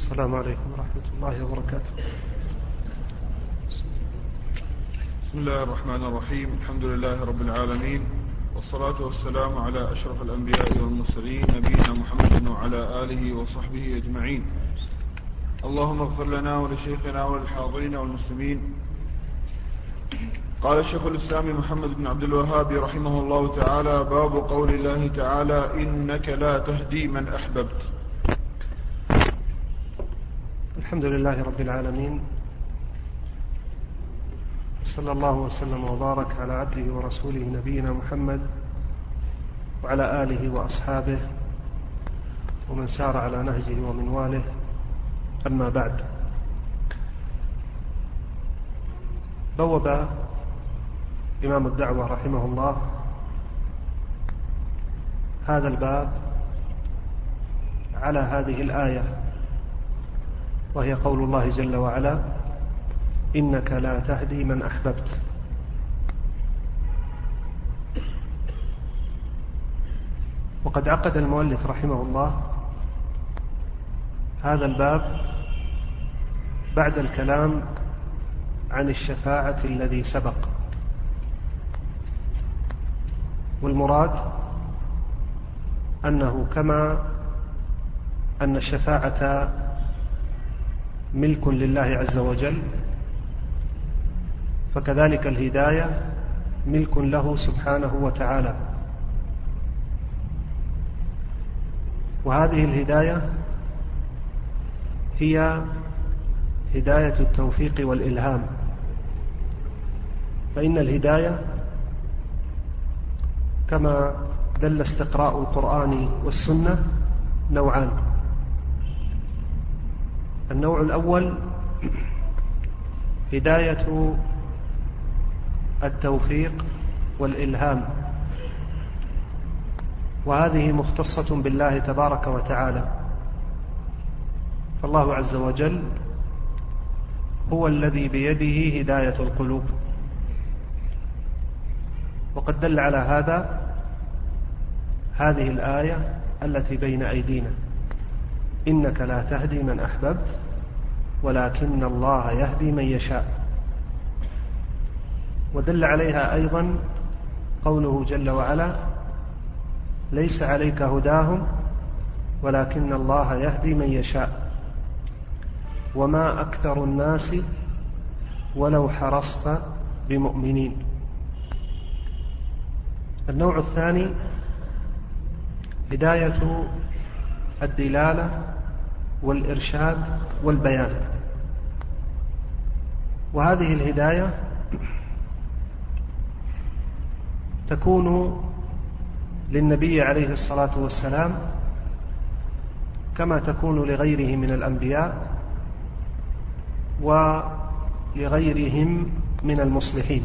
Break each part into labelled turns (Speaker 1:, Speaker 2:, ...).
Speaker 1: السلام عليكم ورحمة الله وبركاته.
Speaker 2: بسم الله الرحمن الرحيم. الحمد لله رب العالمين، والصلاة والسلام على أشرف الأنبياء والمرسلين نبينا محمد وعلى آله وصحبه أجمعين. اللهم اغفر لنا ولشيخنا وللحاضرين والمسلمين. قال الشيخ الإسلام محمد بن عبد الوهاب رحمه الله تعالى: باب قول الله تعالى: إنك لا تهدي من أحببت.
Speaker 1: الحمد لله رب العالمين، صلى الله وسلم وبارك على عبده ورسوله نبينا محمد وعلى آله وأصحابه ومن سار على نهجه ومنواله. أما بعد، بوب إمام الدعوة رحمه الله هذا الباب على هذه الآية، وهي قول الله جل وعلا: إنك لا تهدي من أحببت. وقد عقد المؤلف رحمه الله هذا الباب بعد الكلام عن الشفاعة الذي سبق، والمراد أنه كما أن الشفاعة ملك لله عز وجل، فكذلك الهداية ملك له سبحانه وتعالى. وهذه الهداية هي هداية التوفيق والإلهام، فإن الهداية كما دل استقراء القرآن والسنة نوعان: النوع الأول هداية التوفيق والإلهام، وهذه مختصة بالله تبارك وتعالى، فالله عز وجل هو الذي بيده هداية القلوب. وقد دل على هذا هذه الآية التي بين أيدينا: إنك لا تهدي من أحببت ولكن الله يهدي من يشاء. ودل عليها أيضا قوله جل وعلا: ليس عليك هداهم ولكن الله يهدي من يشاء وما أكثر الناس ولو حرصت بمؤمنين. النوع الثاني هداية الدلالة والإرشاد والبيان، وهذه الهداية تكون للنبي عليه الصلاة والسلام كما تكون لغيره من الأنبياء ولغيرهم من المصلحين.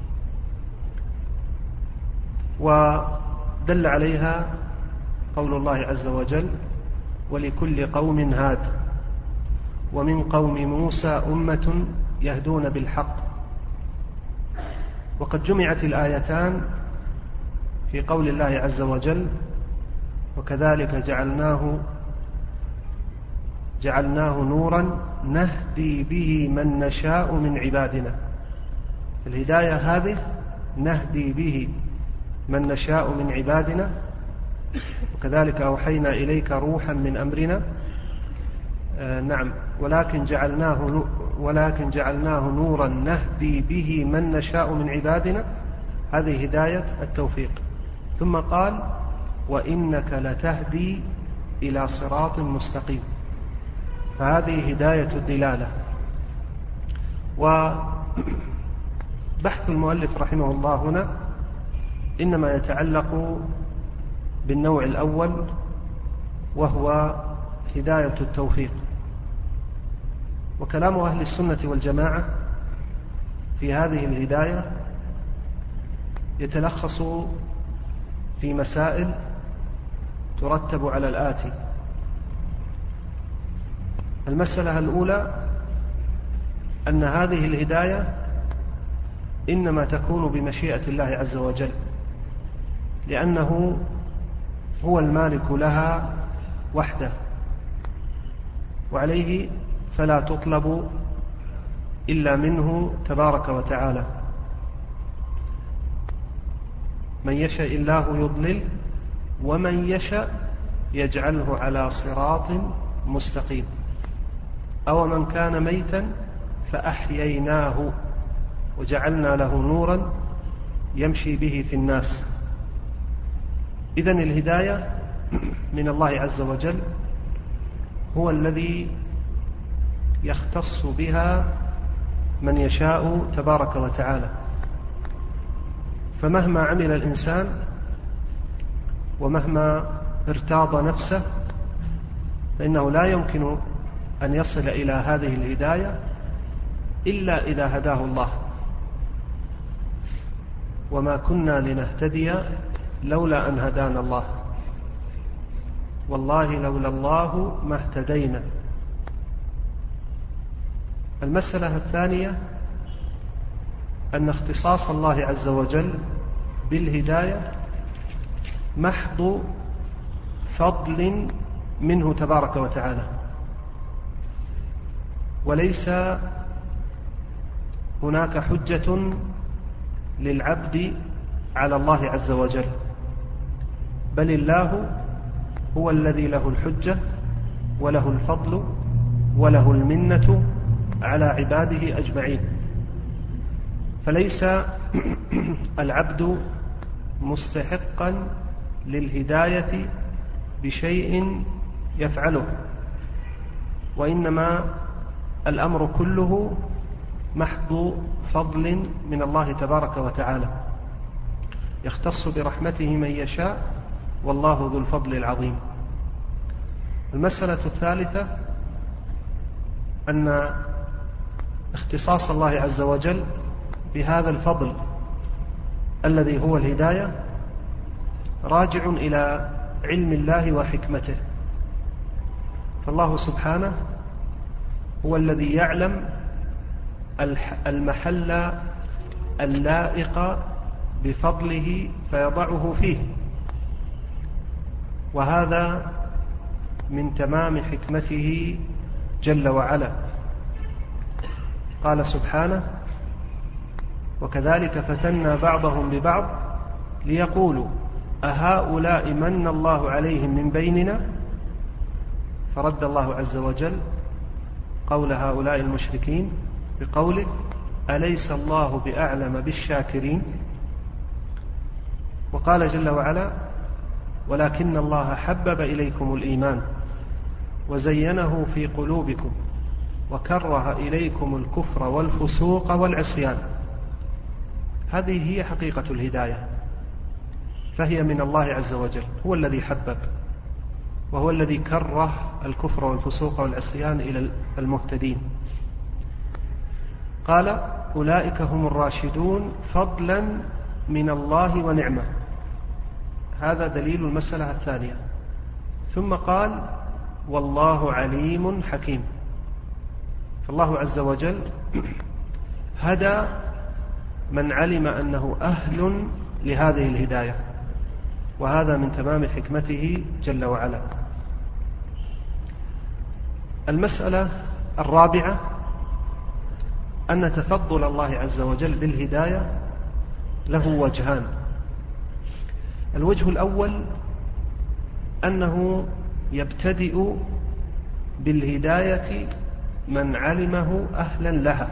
Speaker 1: ودل عليها قول الله عز وجل: ولكل قوم هاد ومن قوم موسى أمة يهدون بالحق. وقد جمعت الآيتان في قول الله عز وجل: وكذلك جعلناه نورا نهدي به من نشاء من عبادنا. الهداية هذه نهدي به من نشاء من عبادنا، وكذلك أوحينا إليك روحا من أمرنا. نعم، ولكن جعلناه نورا نهدي به من نشاء من عبادنا. هذه هداية التوفيق. ثم قال: وإنك لتهدي إلى صراط مستقيم. فهذه هداية الدلالة. وبحث المؤلف رحمه الله هنا إنما يتعلق بالنوع الأول، وهو هداية التوفيق. وكلام أهل السنة والجماعة في هذه الهداية يتلخص في مسائل ترتب على الآتي: المسألة الأولى أن هذه الهداية إنما تكون بمشيئة الله عز وجل، لأنه هو المالك لها وحده، وعليه فلا تطلب إلا منه تبارك وتعالى. من يشاء الله يضلل ومن يشاء يجعله على صراط مستقيم. أو من كان ميتا فأحييناه وجعلنا له نورا يمشي به في الناس. إذن الهداية من الله عز وجل هو الذي يختص بها من يشاء تبارك وتعالى. فمهما عمل الإنسان ومهما ارتاض نفسه فإنه لا يمكن أن يصل إلى هذه الهداية إلا إذا هداه الله. وما كنا لنهتدي لولا أن هدانا الله، والله لولا الله ما اهتدينا. المسألة الثانية أن اختصاص الله عز وجل بالهداية محض فضل منه تبارك وتعالى، وليس هناك حجة للعبد على الله عز وجل، بل الله هو الذي له الحجة وله الفضل وله المنة على عباده أجمعين. فليس العبد مستحقا للهداية بشيء يفعله، وإنما الأمر كله محض فضل من الله تبارك وتعالى، يختص برحمته من يشاء، والله ذو الفضل العظيم. المسألة الثالثة أن اختصاص الله عز وجل بهذا الفضل الذي هو الهداية راجع إلى علم الله وحكمته. فالله سبحانه هو الذي يعلم المحل اللائق بفضله فيضعه فيه، وهذا من تمام حكمته جل وعلا. قال سبحانه: وكذلك فتنا بعضهم ببعض ليقولوا أهؤلاء من الله عليهم من بيننا. فرد الله عز وجل قول هؤلاء المشركين بقوله: أليس الله بأعلم بالشاكرين. وقال جل وعلا: ولكن الله حبب إليكم الإيمان وزينه في قلوبكم وكره إليكم الكفر والفسوق والعصيان. هذه هي حقيقة الهداية، فهي من الله عز وجل، هو الذي حبب وهو الذي كره الكفر والفسوق والعصيان إلى المهتدين. قال: أولئك هم الراشدون فضلا من الله ونعمة. هذا دليل المسألة الثانية. ثم قال: والله عليم حكيم. فالله عز وجل هدى من علم أنه أهل لهذه الهداية، وهذا من تمام حكمته جل وعلا. المسألة الرابعة أن تفضل الله عز وجل بالهداية له وجهان. الوجه الأول أنه يبتدئ بالهداية من علمه أهلا لها،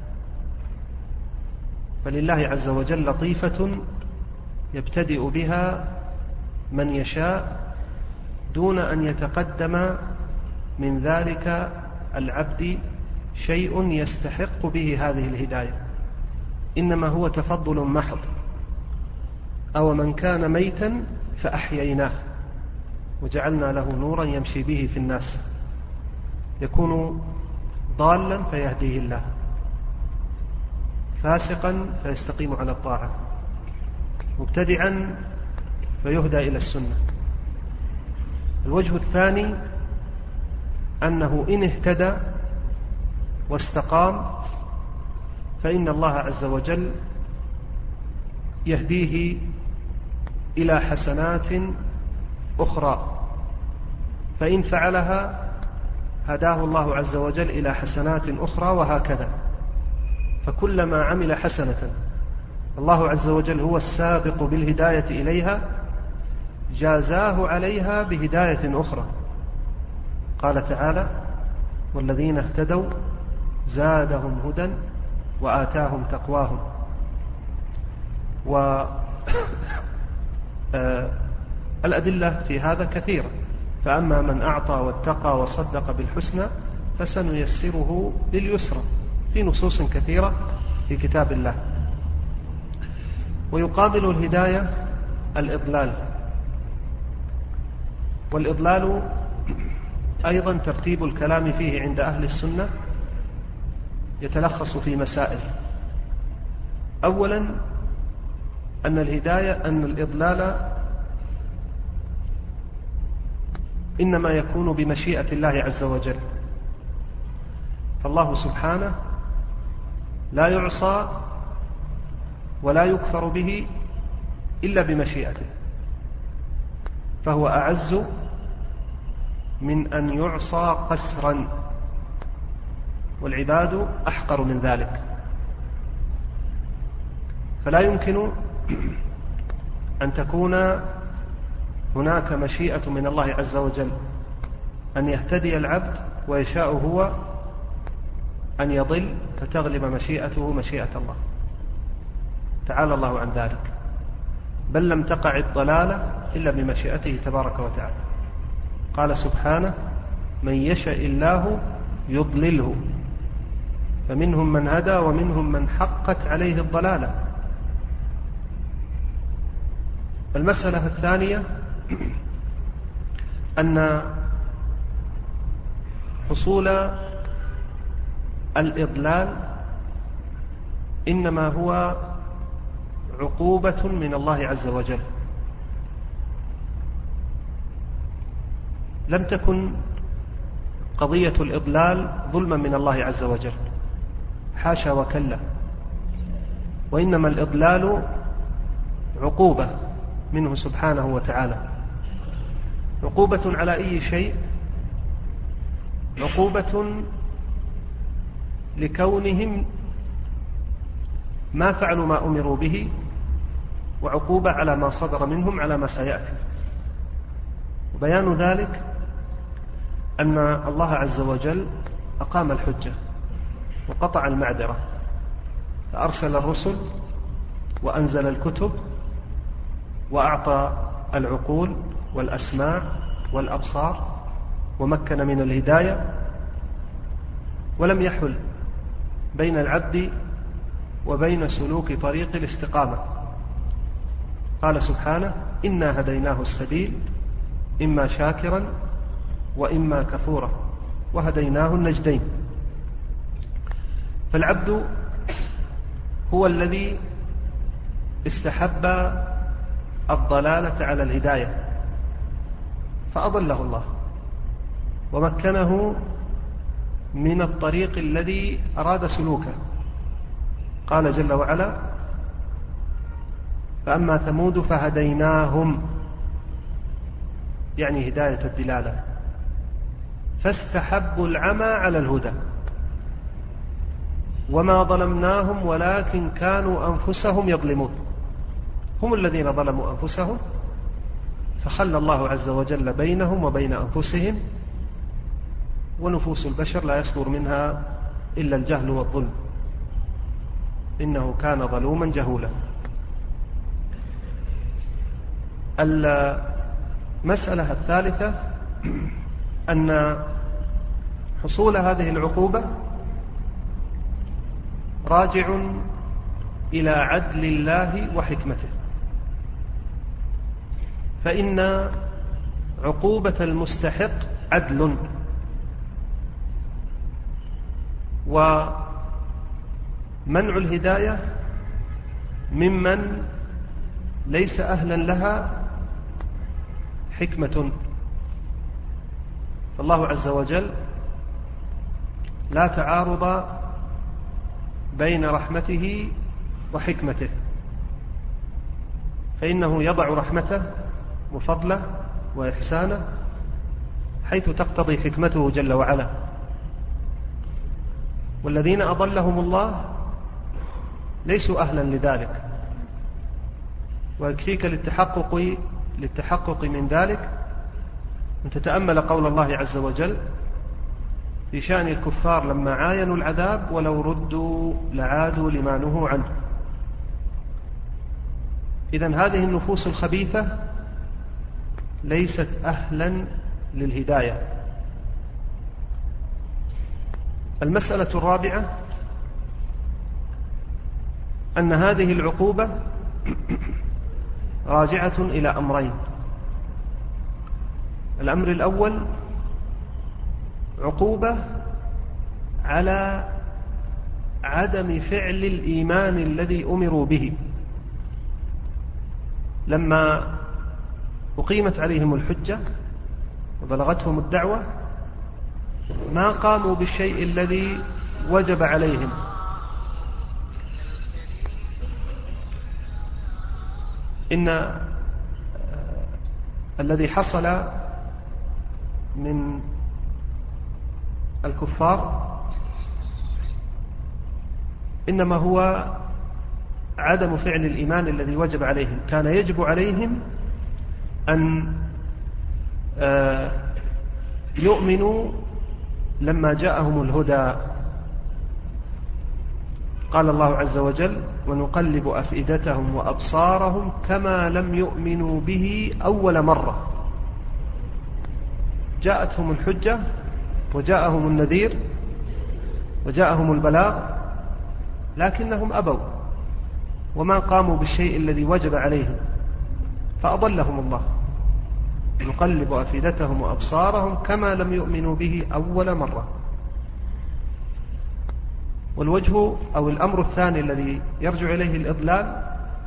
Speaker 1: فلله عز وجل لطيفة يبتدئ بها من يشاء دون أن يتقدم من ذلك العبد شيء يستحق به هذه الهداية، إنما هو تفضل محض. أو من كان ميتا فأحييناه وجعلنا له نورا يمشي به في الناس. يكون ضالا فيهديه الله، فاسقا فيستقيم على الطاعة، مبتدعا فيهدى إلى السنة. الوجه الثاني أنه إن اهتدى واستقام فإن الله عز وجل يهديه إلى حسنات أخرى، فإن فعلها هداه الله عز وجل إلى حسنات أخرى، وهكذا. فكلما عمل حسنة الله عز وجل هو السابق بالهداية إليها جازاه عليها بهداية أخرى. قال تعالى: والذين اهتدوا زادهم هدى وآتاهم تقواهم. والأدلة في هذا كثيرة. فأما من أعطى واتقى وصدق بالحسنى فسنيسره لليسرى، في نصوص كثيرة في كتاب الله. ويقابل الهداية الإضلال، والإضلال أيضا ترتيب الكلام فيه عند أهل السنة يتلخص في مسائل. أولا أن الإضلال إنما يكون بمشيئة الله عز وجل، فالله سبحانه لا يعصى ولا يكفر به إلا بمشيئته، فهو أعز من أن يعصى قسرا، والعباد أحقر من ذلك. فلا يمكن أن تكون هناك مشيئة من الله عز وجل أن يهتدي العبد ويشاء هو أن يضل فتغلب مشيئته مشيئة الله، تعالى الله عن ذلك. بل لم تقع الضلالة إلا بمشيئته تبارك وتعالى. قال سبحانه: من يشاء الله يضلله، فمنهم من هدى ومنهم من حقت عليه الضلالة. المسألة الثانية أن حصول الإضلال إنما هو عقوبة من الله عز وجل. لم تكن قضية الإضلال ظلما من الله عز وجل، حاشا وكلا، وإنما الإضلال عقوبة منه سبحانه وتعالى. عقوبة على أي شيء؟ عقوبة لكونهم ما فعلوا ما أمروا به، وعقوبة على ما صدر منهم على ما سيأتي. وبيان ذلك أن الله عز وجل أقام الحجة وقطع المعذرة، فأرسل الرسل وأنزل الكتب وأعطى العقول والأسماع والأبصار ومكن من الهداية، ولم يحل بين العبد وبين سلوك طريق الاستقامة. قال سبحانه: إنا هديناه السبيل إما شاكرا وإما كفورا وهديناه النجدين. فالعبد هو الذي استحب الضلالة على الهداية فأضله الله ومكنه من الطريق الذي أراد سلوكه. قال جل وعلا: فأما ثمود فهديناهم، يعني هداية الدلالة، فاستحبوا العمى على الهدى وما ظلمناهم ولكن كانوا أنفسهم يظلمون. هم الذين ظلموا أنفسهم، فخلى الله عز وجل بينهم وبين أنفسهم، ونفوس البشر لا يصدر منها إلا الجهل والظلم، إنه كان ظلوما جهولا. المسألة الثالثة أن حصول هذه العقوبة راجع إلى عدل الله وحكمته، فإن عقوبة المستحق عدل، ومنع الهداية ممن ليس أهلا لها حكمة. فالله عز وجل لا تعارض بين رحمته وحكمته، فإنه يضع رحمته وفضله وإحسانه حيث تقتضي حكمته جل وعلا. والذين أضلهم الله ليسوا أهلا لذلك. ويكفيك للتحقق من ذلك أن تتأمل قول الله عز وجل في شأن الكفار لما عاينوا العذاب: ولو ردوا لعادوا لما نهوا عنه. إذن هذه النفوس الخبيثة ليست أهلا للهداية. المسألة الرابعة أن هذه العقوبة راجعة إلى أمرين. الأمر الأول عقوبة على عدم فعل الإيمان الذي أمروا به. لما أقيمت عليهم الحجة وبلغتهم الدعوة ما قاموا بالشيء الذي وجب عليهم، إن الذي حصل من الكفار إنما هو عدم فعل الإيمان الذي وجب عليهم. كان يجب عليهم أن يؤمنوا لما جاءهم الهدى. قال الله عز وجل: ونقلب أفئدتهم وأبصارهم كما لم يؤمنوا به أول مرة. جاءتهم الحجة وجاءهم النذير وجاءهم البلاغ، لكنهم أبوا وما قاموا بالشيء الذي وجب عليهم فأضلهم الله. نقلب أفئدتهم وأبصارهم كما لم يؤمنوا به أول مرة. والوجه أو الأمر الثاني الذي يرجع إليه الإضلال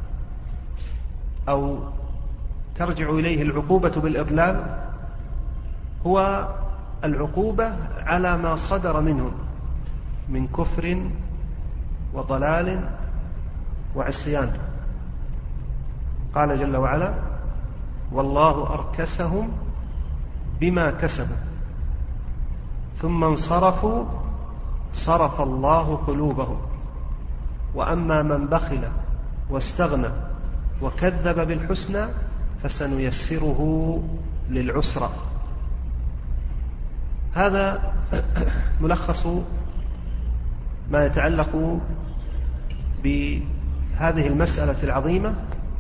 Speaker 1: أو ترجع إليه العقوبة بالإضلال هو العقوبة على ما صدر منهم من كفر وضلال وعصيان. قال جل وعلا: والله أركسهم بما كسبوا ثم انصرفوا صرف الله قلوبهم وأما من بخل واستغنى وكذب بالحسنى فسنيسره للعسرى. هذا ملخص ما يتعلق بهذه المسألة العظيمة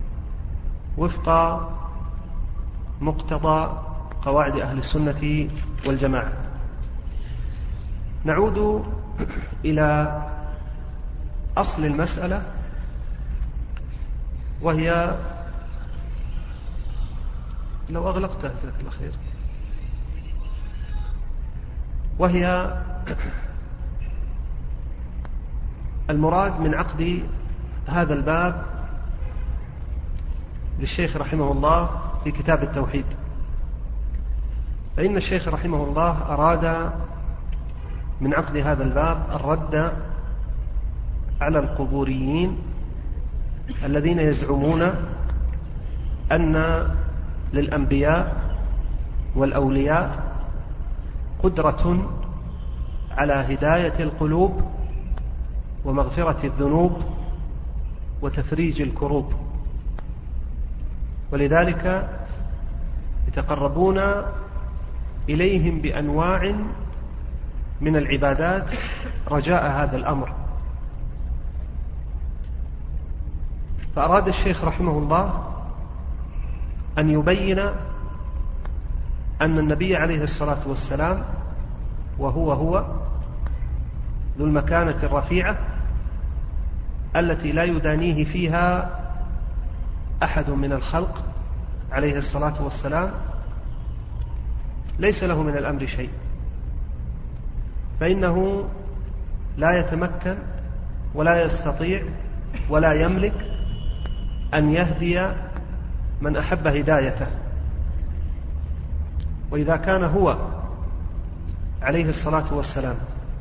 Speaker 1: وفق مقتضى قواعد أهل السنة والجماعة. نعود إلى أصل المسألة، وهي لو أغلقتها جزاك الله خير، وهي المراد من عقد هذا الباب للشيخ رحمه الله في كتاب التوحيد. فإن الشيخ رحمه الله أراد من عقد هذا الباب الرد على القبوريين الذين يزعمون أن للأنبياء والأولياء قدرة على هداية القلوب ومغفرة الذنوب وتفريج الكروب، ولذلك يتقربون إليهم بأنواع من العبادات رجاء هذا الأمر. فأراد الشيخ رحمه الله أن يبين أن النبي عليه الصلاة والسلام وهو ذو المكانة الرفيعة التي لا يدانيه فيها أحد من الخلق عليه الصلاة والسلام، ليس له من الأمر شيء، فإنه لا يتمكن ولا يستطيع ولا يملك أن يهدي من أحب هدايته. وإذا كان هو عليه الصلاة والسلام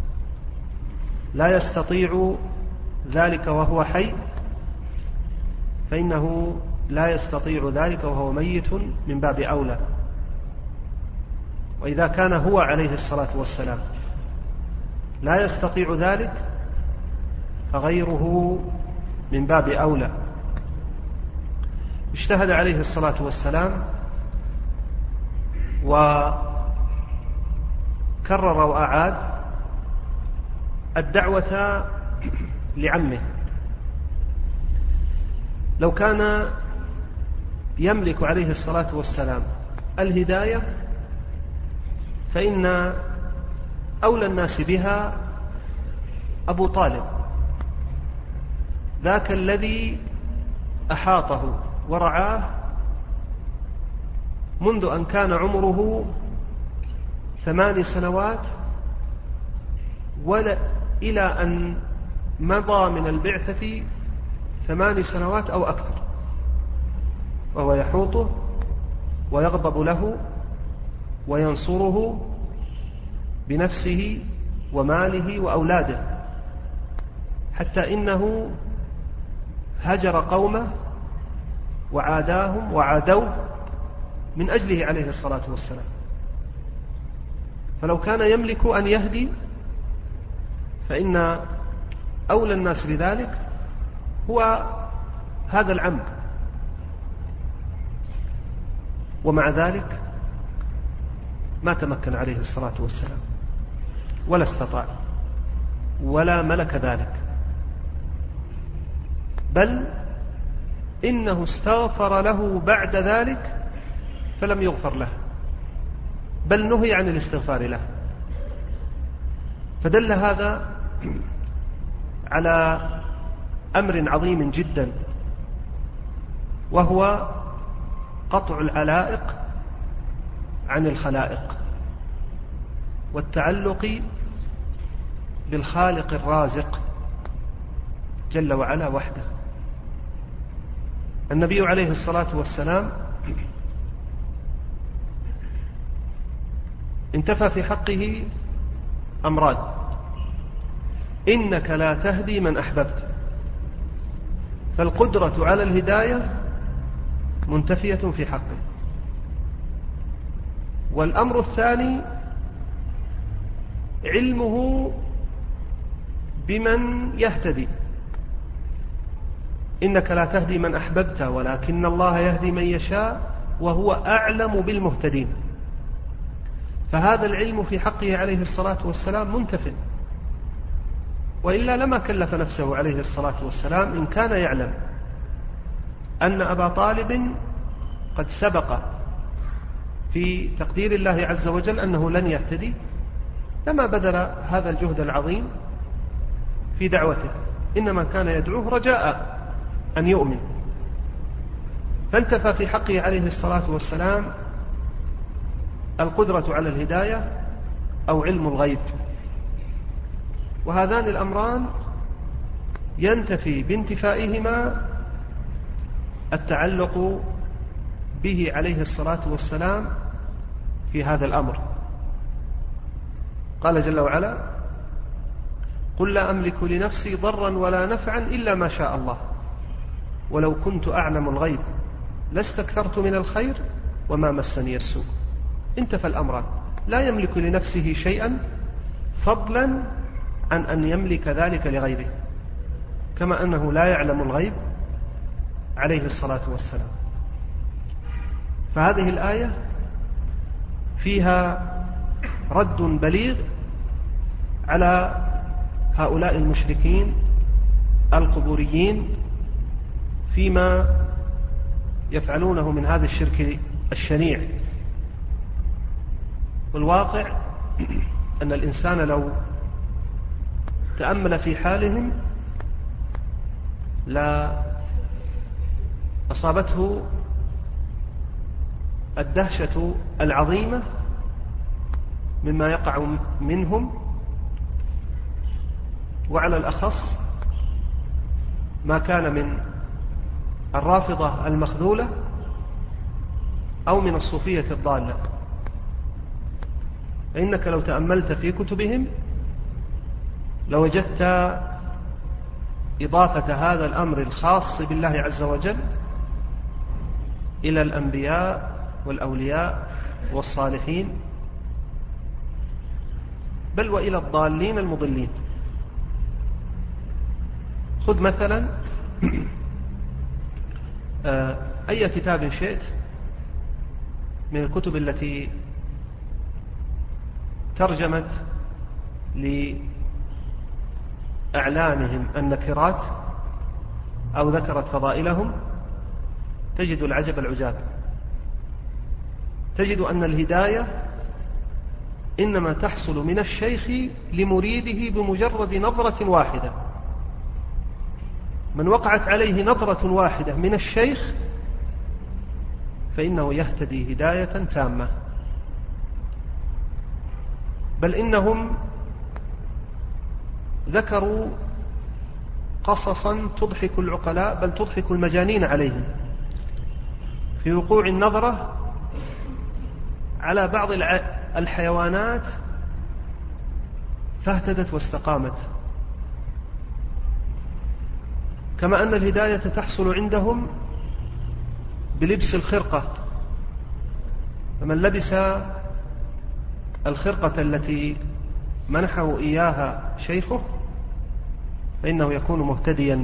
Speaker 1: لا يستطيع ذلك وهو حي، فإنه لا يستطيع ذلك وهو ميت من باب أولى. وإذا كان هو عليه الصلاة والسلام لا يستطيع ذلك فغيره من باب أولى. اجتهد عليه الصلاة والسلام وكرر وأعاد الدعوة لعمه. لو كان يملك عليه الصلاة والسلام الهداية فإن أولى الناس بها أبو طالب، ذاك الذي أحاطه ورعاه منذ أن كان عمره 8 سنوات إلى أن مضى من البعثة 8 سنوات أو أكثر، وهو يحوطه ويغضب له وينصره بنفسه وماله وأولاده، حتى إنه هجر قومه وعاداهم وعادوه من أجله عليه الصلاة والسلام. فلو كان يملك أن يهدي فإن أولى الناس بذلك هو هذا العم. ومع ذلك ما تمكن عليه الصلاة والسلام ولا استطاع ولا ملك ذلك، بل إنه استغفر له بعد ذلك فلم يغفر له، بل نهي عن الاستغفار له. فدل هذا على أمر عظيم جدا، وهو قطع العلائق عن الخلائق والتعلق بالخالق الرازق جل وعلا وحده. النبي عليه الصلاة والسلام انتفى في حقه أمران: إنك لا تهدي من أحببت، فالقدرة على الهداية منتفية في حقه. والأمر الثاني علمه بمن يهتدي. إنك لا تهدي من أحببت ولكن الله يهدي من يشاء وهو أعلم بالمهتدين. فهذا العلم في حقه عليه الصلاة والسلام منتفٍ، وإلا لما كلف نفسه عليه الصلاة والسلام إن كان يعلم أن أبا طالب قد سبق في تقدير الله عز وجل أنه لن يهتدي، لما بذل هذا الجهد العظيم في دعوته، إنما كان يدعوه رجاء أن يؤمن. فانتفى في حقه عليه الصلاة والسلام القدرة على الهداية أو علم الغيب، وهذان الأمران ينتفي بانتفائهما التعلق به عليه الصلاة والسلام في هذا الأمر. قال جل وعلا: قل لا أملك لنفسي ضرا ولا نفعا إلا ما شاء الله ولو كنت أعلم الغيب لاستكثرت من الخير وما مسني السوء. انتفى الأمران، لا يملك لنفسه شيئا فضلا عن أن يملك ذلك لغيره، كما أنه لا يعلم الغيب عليه الصلاة والسلام. فهذه الآية فيها رد بليغ على هؤلاء المشركين القبوريين فيما يفعلونه من هذا الشرك الشنيع. والواقع أن الإنسان لو تأمل في حالهم لا أصابته الدهشة العظيمة مما يقع منهم، وعلى الأخص ما كان من الرافضة المخذولة أو من الصوفية الضالة. فإنك لو تأملت في كتبهم لوجدت إضافة هذا الأمر الخاص بالله عز وجل إلى الأنبياء والأولياء والصالحين بل وإلى الضالين المضلين. خذ مثلا أي كتاب شئت من الكتب التي ترجمت لأعلامهم النكرات أو ذكرت فضائلهم، تجد العجب العجاب. تجد أن الهداية إنما تحصل من الشيخ لمريده بمجرد نظرة واحدة. من وقعت عليه نظرة واحدة من الشيخ فإنه يهتدي هداية تامة. بل إنهم ذكروا قصصا تضحك العقلاء بل تضحك المجانين عليهم في وقوع النظرة على بعض الحيوانات فاهتدت واستقامت. كما أن الهداية تحصل عندهم بلبس الخرقة، فمن لبس الخرقة التي منحه إياها شيخه فإنه يكون مهتديا.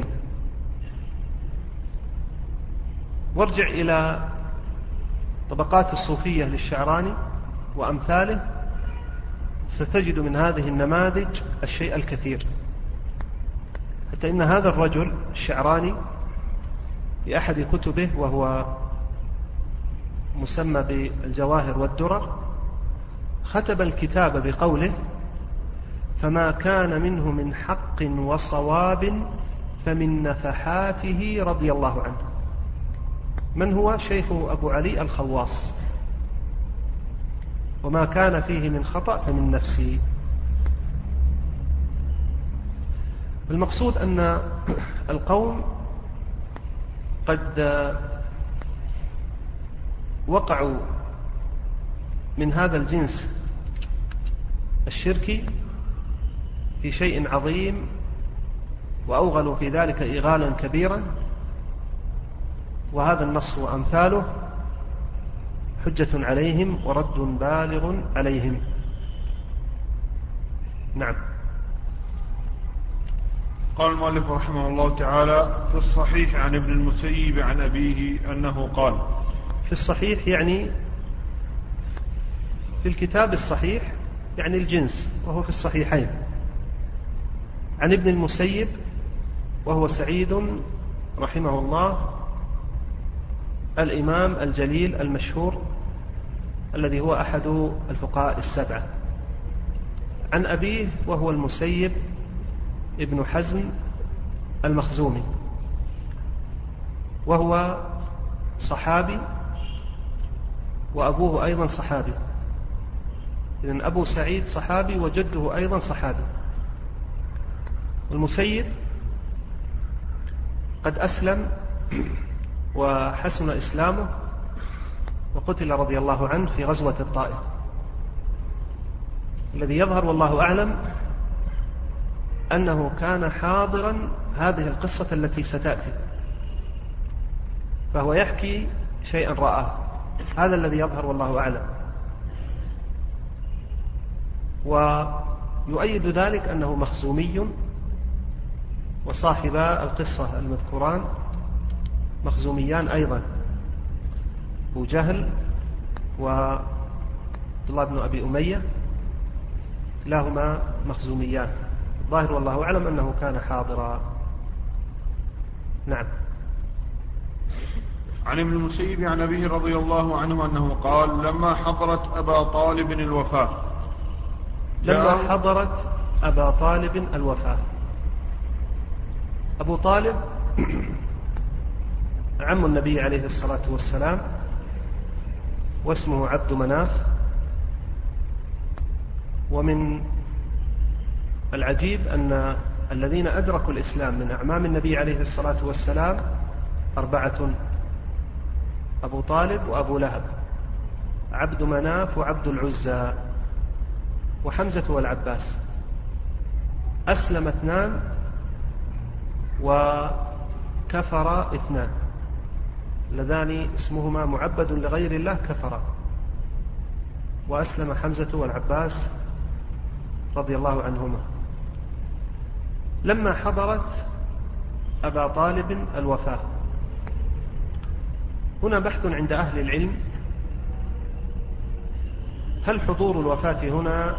Speaker 1: وارجع إلى طبقات الصوفية للشعراني وأمثاله، ستجد من هذه النماذج الشيء الكثير. حتى إن هذا الرجل الشعراني في أحد كتبه وهو مسمى بالجواهر والدرر ختم الكتاب بقوله: فما كان منه من حق وصواب فمن نفحاته رضي الله عنه. من هو؟ شيخ أبو علي الخواص. وما كان فيه من خطأ فمن نفسي. المقصود أن القوم قد وقعوا من هذا الجنس الشركي في شيء عظيم وأوغلوا في ذلك إغالا كبيرا، وهذا النص وأمثاله حجة عليهم ورد بالغ عليهم. نعم.
Speaker 2: قال المؤلف رحمه الله تعالى: في الصحيح عن ابن المسيب عن أبيه أنه قال.
Speaker 1: في الصحيح يعني في الكتاب الصحيح، يعني الجنس، وهو في الصحيحين. عن ابن المسيب وهو سعيد رحمه الله الإمام الجليل المشهور الذي هو أحد الفقهاء السبعة. عن أبيه وهو المسيب ابن حزم المخزومي، وهو صحابي وأبوه أيضا صحابي. إذن أبو سعيد صحابي وجده أيضا صحابي. المسيب قد أسلم وحسن إسلامه وقتل رضي الله عنه في غزوة الطائف. الذي يظهر والله أعلم أنه كان حاضرا هذه القصة التي ستأتي، فهو يحكي شيئا رآه. هذا الذي يظهر والله أعلم. ويؤيد ذلك أنه مخزومي، وصاحبا القصة المذكوران مخزوميان أيضا، أبو جهل وعبد الله بن أبي أمية، كلاهما مخزوميان. الظاهر والله أعلم أنه كان حاضرا. نعم.
Speaker 2: عن ابن المسيب عن أبيه رضي الله عنه أنه قال: لما حضرت أبا طالب الوفاة.
Speaker 1: لما حضرت أبا طالب الوفاة. أبو طالب عم النبي عليه الصلاة والسلام، واسمه عبد مناف. ومن العجيب أن الذين أدركوا الإسلام من أعمام النبي عليه الصلاة والسلام 4: أبو طالب وأبو لهب، عبد مناف وعبد العزى، وحمزة والعباس. أسلم 2 وكفر 2، اللذان اسمهما معبد لغير الله كفرا. وأسلم حمزة والعباس رضي الله عنهما لما حضرت أبا طالب الوفاة. هنا بحث عند أهل العلم: هل حضور الوفاة هنا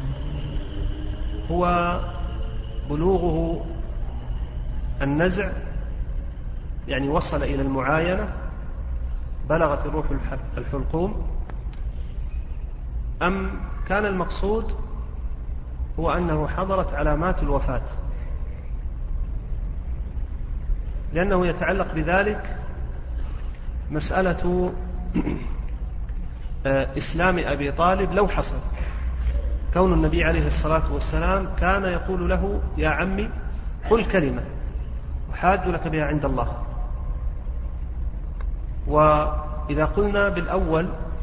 Speaker 1: هو بلوغه النزع، يعني وصل إلى المعاينة، بلغت الروح الحلقوم، أم كان المقصود هو أنه حضرت علامات الوفاة؟ لأنه يتعلق بذلك مسألة إسلام أبي طالب لو حصل. كون النبي عليه الصلاة والسلام كان يقول له: يا عمي قل كلمة أحاج لك بها عند الله. وإذا قلنا بالأول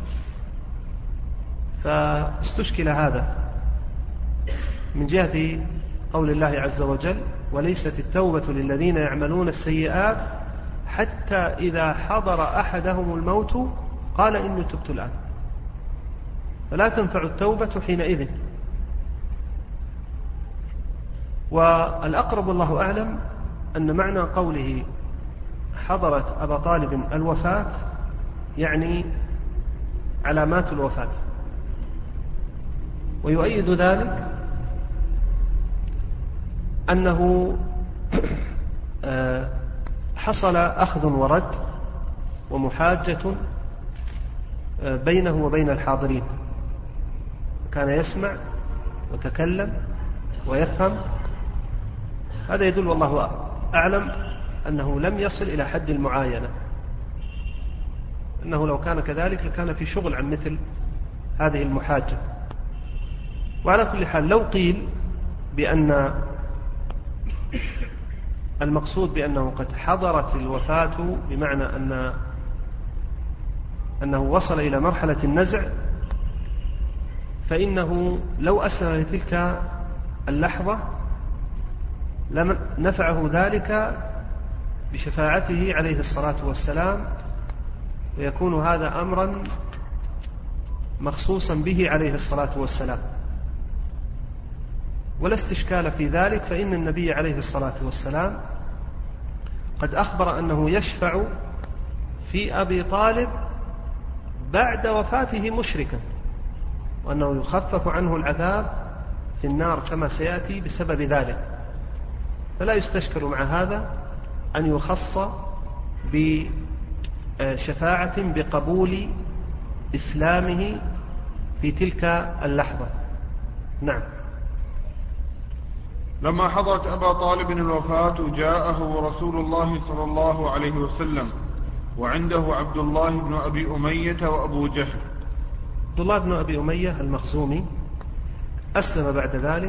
Speaker 1: فاستشكل هذا من جهة قول الله عز وجل: وليست التوبة للذين يعملون السيئات حتى إذا حضر أحدهم الموت قال إني تبت الآن. فلا تنفع التوبة حينئذ. والأقرب والله أعلم أن معنى قوله حضرت أبا طالب الوفاة يعني علامات الوفاة. ويؤيد ذلك أنه حصل أخذ ورد ومحاجة بينه وبين الحاضرين، كان يسمع وتكلم ويفهم. هذا يدل والله أعلم أنه لم يصل إلى حد المعاينة، أنه لو كان كذلك لكان في شغل عن مثل هذه المحاجة. وعلى كل حال لو قيل بأن المقصود بأنه قد حضرت الوفاة بمعنى أنه وصل إلى مرحلة النزع، فإنه لو أسلم لتلك اللحظة لم نفعه ذلك بشفاعته عليه الصلاة والسلام، ويكون هذا أمرا مخصوصا به عليه الصلاة والسلام. ولا استشكال في ذلك، فإن النبي عليه الصلاة والسلام قد أخبر أنه يشفع في أبي طالب بعد وفاته مشركا، وأنه يخفف عنه العذاب في النار كما سيأتي بسبب ذلك. فلا يستشكل مع هذا أن يخص بشفاعة بقبول إسلامه في تلك اللحظة. نعم.
Speaker 2: لما حضرت أبا طالب الوفاة جاءه رسول الله صلى الله عليه وسلم وعنده عبد الله بن أبي أمية وأبو جهل.
Speaker 1: عبد الله بن أبي أمية المخزومي أسلم بعد ذلك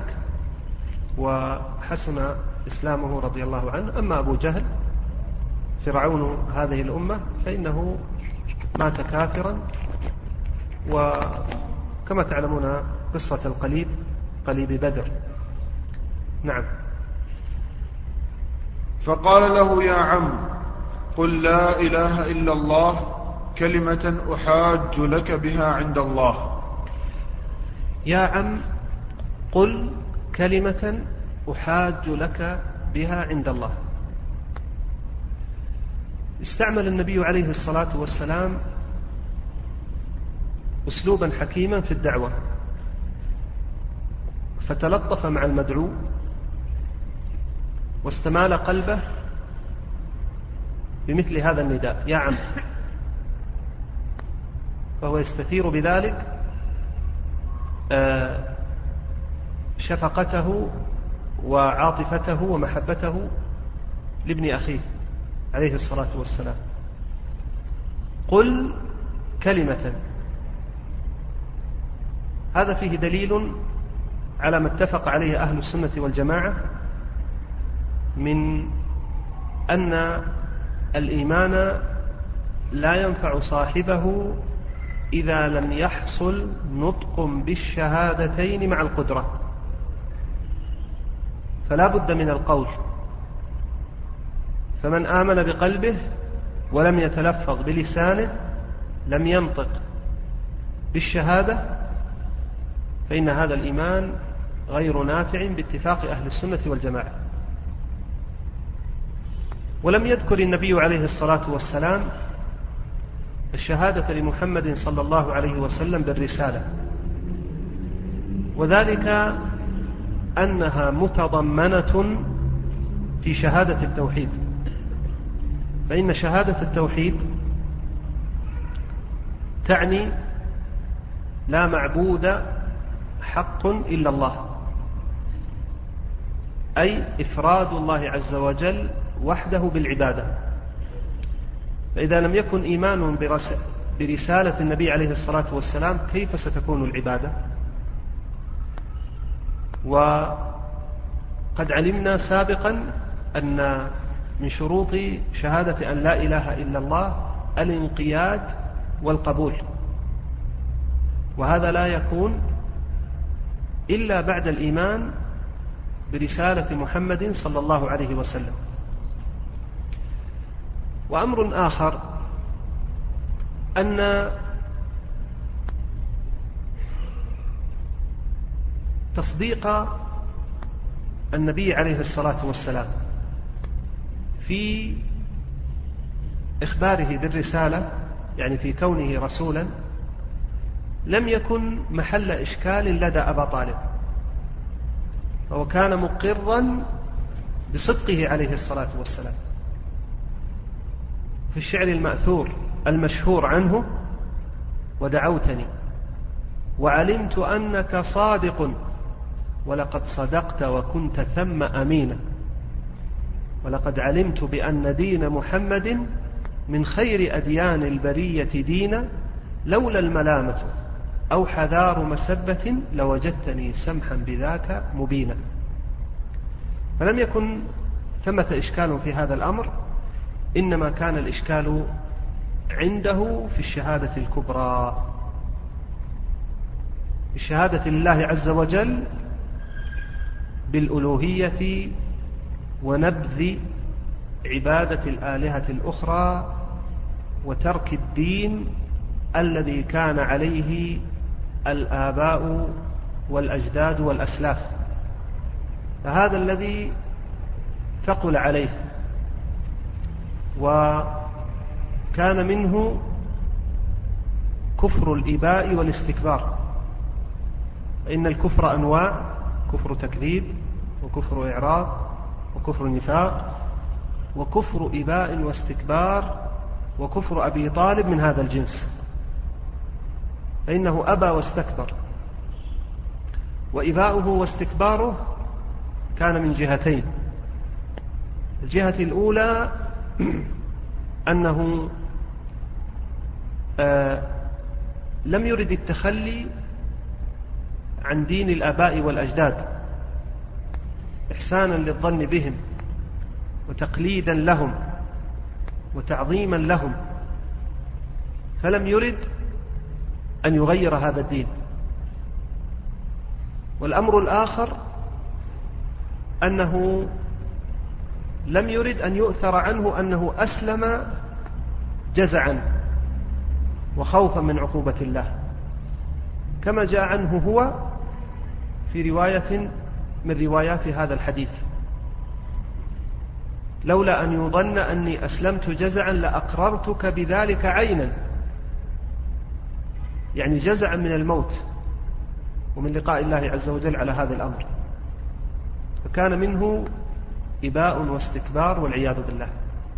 Speaker 1: وحسن إسلامه رضي الله عنه. أما أبو جهل فرعون هذه الأمة فإنه مات كافرا، وكما تعلمون قصة قليب بدر. نعم.
Speaker 2: فقال له: يا عم قل لا إله إلا الله كلمة أحاج لك بها عند الله.
Speaker 1: يا عم قل كلمة أحاج لك بها عند الله. استعمل النبي عليه الصلاة والسلام أسلوبا حكيما في الدعوة، فتلطف مع المدعو واستمال قلبه بمثل هذا النداء: يا عم. فهو يستثير بذلك شفقته وعاطفته ومحبته لابن أخيه عليه الصلاة والسلام. قل كلمة، هذا فيه دليل على ما اتفق عليه أهل السنة والجماعة من أن الإيمان لا ينفع صاحبه إذا لم يحصل نطق بالشهادتين مع القدرة، فلا بد من القول. فمن آمن بقلبه ولم يتلفظ بلسانه لم ينطق بالشهادة فإن هذا الإيمان غير نافع باتفاق أهل السنة والجماعة. ولم يذكر النبي عليه الصلاة والسلام الشهادة لمحمد صلى الله عليه وسلم بالرسالة، وذلك أنها متضمنة في شهادة التوحيد، فإن شهادة التوحيد تعني لا معبود حق إلا الله، أي إفراد الله عز وجل وحده بالعبادة. فإذا لم يكن إيمان برسالة النبي عليه الصلاة والسلام كيف ستكون العبادة؟ وقد علمنا سابقا أن من شروط شهادة أن لا إله إلا الله الانقياد والقبول، وهذا لا يكون إلا بعد الإيمان برسالة محمد صلى الله عليه وسلم. وأمر آخر أن تصديق النبي عليه الصلاة والسلام في إخباره بالرسالة، يعني في كونه رسولا، لم يكن محل إشكال لدى أبا طالب، فهو كان مقرا بصدقه عليه الصلاة والسلام. في الشعر المأثور المشهور عنه: ودعوتني وعلمت أنك صادق ولقد صدقت وكنت ثم أمينا، ولقد علمت بأن دين محمد من خير أديان البرية دينا، لولا الملامة أو حذار مسبة لوجدتني سمحا بذاك مبينا. فلم يكن ثمة إشكال في هذا الأمر، إنما كان الإشكال عنده في الشهادة الكبرى، الشهادة لله عز وجل بالألوهية ونبذ عبادة الآلهة الأخرى وترك الدين الذي كان عليه الآباء والأجداد والأسلاف، فهذا الذي ثقل عليه. وكان منه كفر الإباء والاستكبار، فإن الكفر أنواع: كفر تكذيب، وكفر إعراض، وكفر نفاق، وكفر إباء واستكبار، وكفر أبي طالب من هذا الجنس، فإنه أبى واستكبر. وإباؤه واستكباره كان من جهتين: الجهة الأولى أنه لم يرد التخلي عن دين الآباء والأجداد إحسانا للظن بهم وتقليدا لهم وتعظيما لهم، فلم يرد أن يغير هذا الدين. والأمر الآخر أنه لم يرد أن يؤثر عنه أنه أسلم جزعا وخوفا من عقوبة الله، كما جاء عنه هو في رواية من روايات هذا الحديث: لولا أن يظن أني أسلمت جزعا لأقررتك بذلك عينا، يعني جزعا من الموت ومن لقاء الله عز وجل على هذا الأمر. فكان منه إباء واستكبار والعياذ بالله.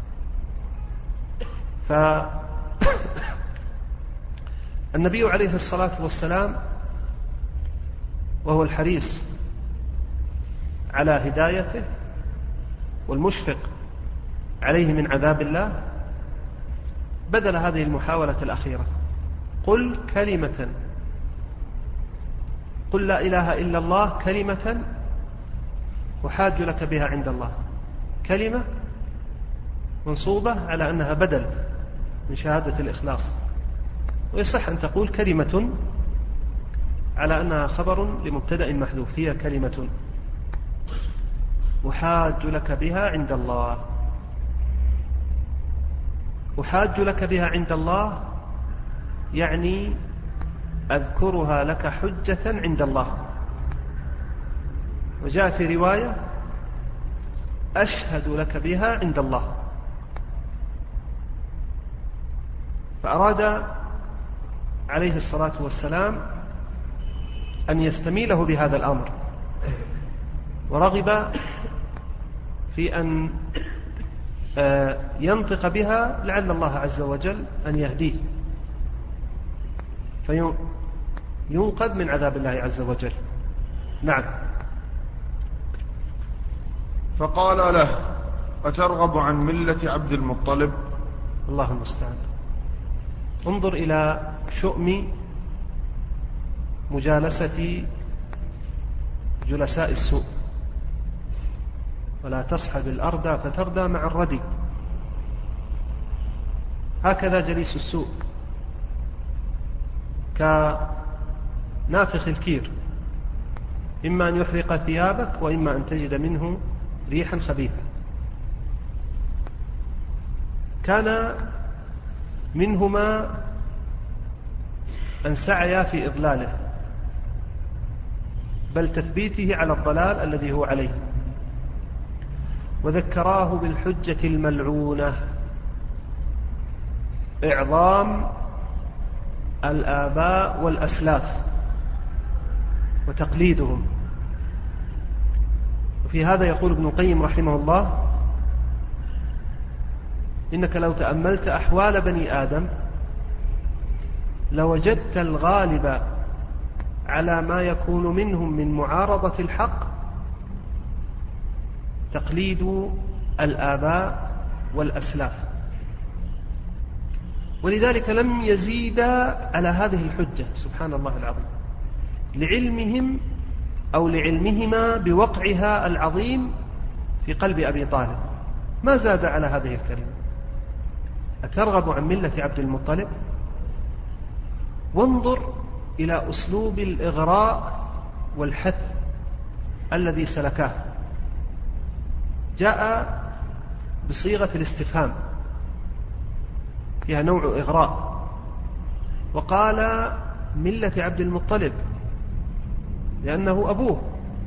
Speaker 1: فالنبي عليه الصلاة والسلام وهو الحريص على هدايته والمشفق عليه من عذاب الله بذل هذه المحاولة الأخيرة: قل كلمة، قل لا إله إلا الله كلمة أحاج لك بها عند الله. كلمة منصوبة على أنها بدل من شهادة الإخلاص، ويصح أن تقول كلمة على أنها خبر لمبتدأ محذوف: هي كلمة أحاج لك بها عند الله. أحاج لك بها عند الله يعني أذكرها لك حجة عند الله، وجاء في رواية أشهد لك بها عند الله. فأراد عليه الصلاة والسلام أن يستميله بهذا الأمر، ورغب في أن ينطق بها لعل الله عز وجل أن يهديه فينقذ من عذاب الله عز وجل. نعم.
Speaker 2: فقال له: أترغب عن ملة عبد المطلب؟
Speaker 1: الله المستعان. انظر إلى شؤم مجالسة جلساء السوء. ولا تصحب الأردى فتردى مع الردي. هكذا جليس السوء كنافخ الكير، إما أن يحرق ثيابك وإما أن تجد منه ريحا خبيثة. كان منهما أن سعيا في إضلاله، بل تثبيته على الضلال الذي هو عليه، وذكراه بالحجة الملعونة، إعظام الآباء والأسلاف وتقليدهم. وفي هذا يقول ابن القيم رحمه الله: إنك لو تأملت أحوال بني آدم لوجدت الغالب على ما يكون منهم من معارضة الحق تقليد الآباء والأسلاف، ولذلك لم يزيدا على هذه الحجة سبحان الله العظيم، لعلمهم أو لعلمهما بوقعها العظيم في قلب أبي طالب، ما زاد على هذه الكلمة: أترغب عن ملة عبد المطلب؟ وانظر إلى أسلوب الإغراء والحث الذي سلكاه، جاء بصيغة الاستفهام فيها نوع إغراء، وقال ملة عبد المطلب لأنه أبوه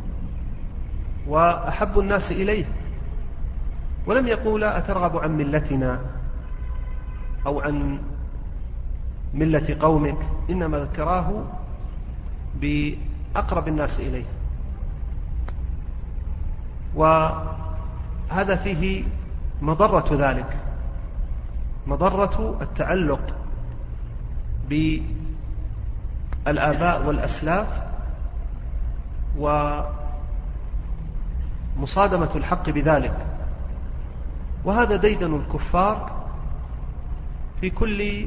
Speaker 1: وأحب الناس إليه، ولم يقول أترغب عن ملتنا أو عن ملة قومك، إنما ذكراه بأقرب الناس إليه. وهذا فيه مضرة ذلك، مضرة التعلق بالآباء والأسلاف ومصادمة الحق بذلك. وهذا ديدن الكفار في كل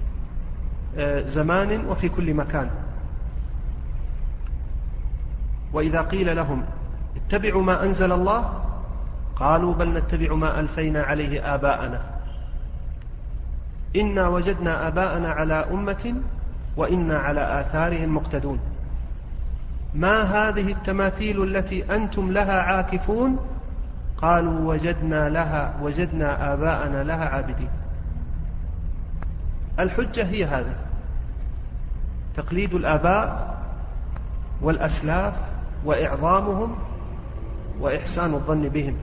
Speaker 1: زمان وفي كل مكان. وإذا قيل لهم اتبعوا ما أنزل الله قالوا بل نتبع ما ألفينا عليه آباءنا إنا وجدنا آباءنا على أمة وإنا على آثارهم مقتدون ما هذه التماثيل التي أنتم لها عاكفون قالوا وجدنا آباءنا لها عابدين. الحجة هي هذه، تقليد الآباء والأسلاف وإعظامهم وإحسان الظن بهم.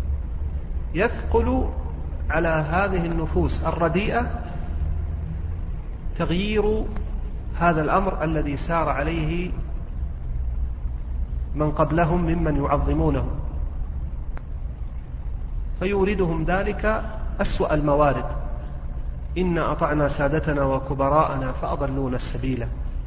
Speaker 1: يثقل على هذه النفوس الرديئة تغيير هذا الأمر الذي سار عليه من قبلهم ممن يعظمونه، فيوردهم ذلك أسوأ الموارد: إنا أطعنا سادتنا وكبراءنا فأضلونا السبيل.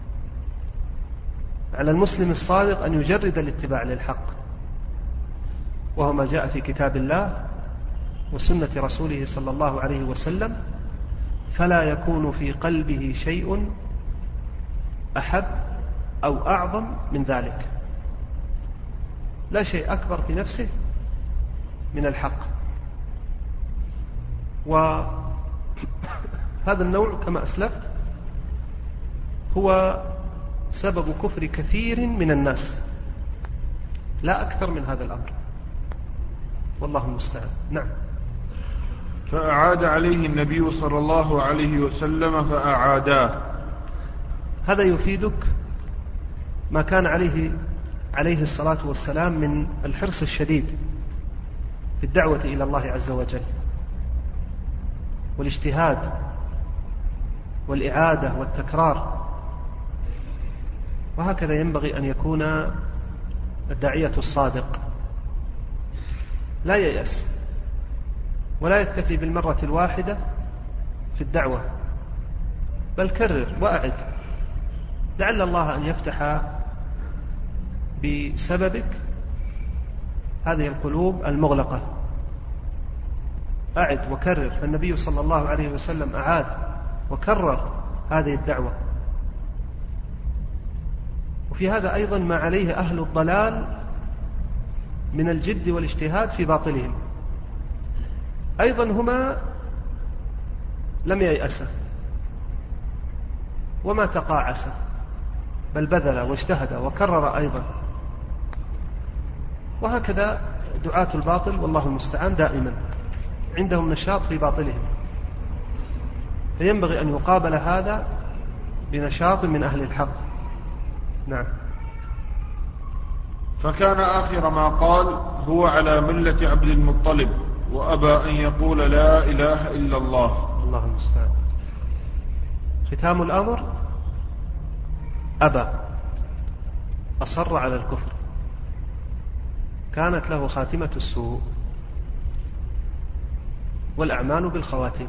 Speaker 1: على المسلم الصادق أن يجرد الاتباع للحق، وهو ما جاء في كتاب الله وسنة رسوله صلى الله عليه وسلم، فلا يكون في قلبه شيء أحب أو أعظم من ذلك، لا شيء أكبر في نفسه من الحق. وهذا النوع كما أسلفت هو سبب كفر كثير من الناس، لا أكثر من هذا الأمر، والله المستعان. نعم.
Speaker 2: فأعاد عليه النبي صلى الله عليه وسلم فأعاداه.
Speaker 1: هذا يفيدك ما كان عليه عليه الصلاة والسلام من الحرص الشديد في الدعوة إلى الله عز وجل والاجتهاد والإعادة والتكرار، وهكذا ينبغي أن يكون الداعية الصادق، لا ييأس ولا يكتفي بالمرة الواحدة في الدعوة، بل كرر وأعد، لعل الله أن يفتح بسببك هذه القلوب المغلقة. أعد وكرر، فالنبي صلى الله عليه وسلم أعاد وكرر هذه الدعوة. وفي هذا أيضا ما عليه أهل الضلال من الجد والاجتهاد في باطلهم، أيضا هما لم ييأسا وما تقاعسا، بل بذل واجتهد وكرر أيضا. وهكذا دعاة الباطل والله المستعان دائما عندهم نشاط في باطلهم، فينبغي أن يقابل هذا بنشاط من أهل الحق. نعم.
Speaker 2: فكان آخر ما قال: هو على ملة عبد المطلب وأبى أن يقول لا إله إلا الله.
Speaker 1: الله المستعان. ختام الأمر: أبى، أصر على الكفر، كانت له خاتمة السوء، والأعمال بالخواتيم.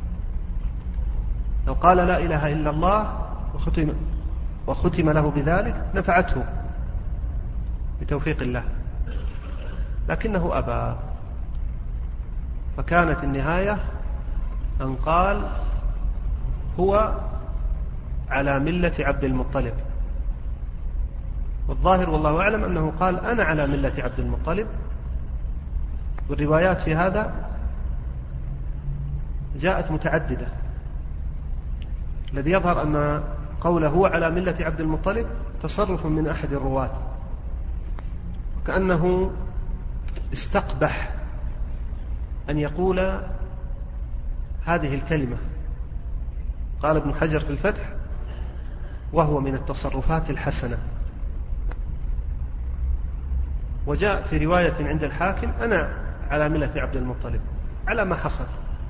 Speaker 1: لو قال لا إله إلا الله وختم له بذلك نفعته بتوفيق الله، لكنه أبى، فكانت النهاية أن قال: هو على ملة عبد المطلب. والظاهر والله أعلم أنه قال: أنا على ملة عبد المطلب. والروايات في هذا جاءت متعددة، الذي يظهر أن قوله هو على ملة عبد المطلب تصرف من أحد الرواة، كأنه استقبح أن يقول هذه الكلمة. قال ابن حجر في الفتح: وهو من التصرفات الحسنة. وجاء في رواية عند الحاكم: أنا على ملة عبد المطلب، على ما حصل.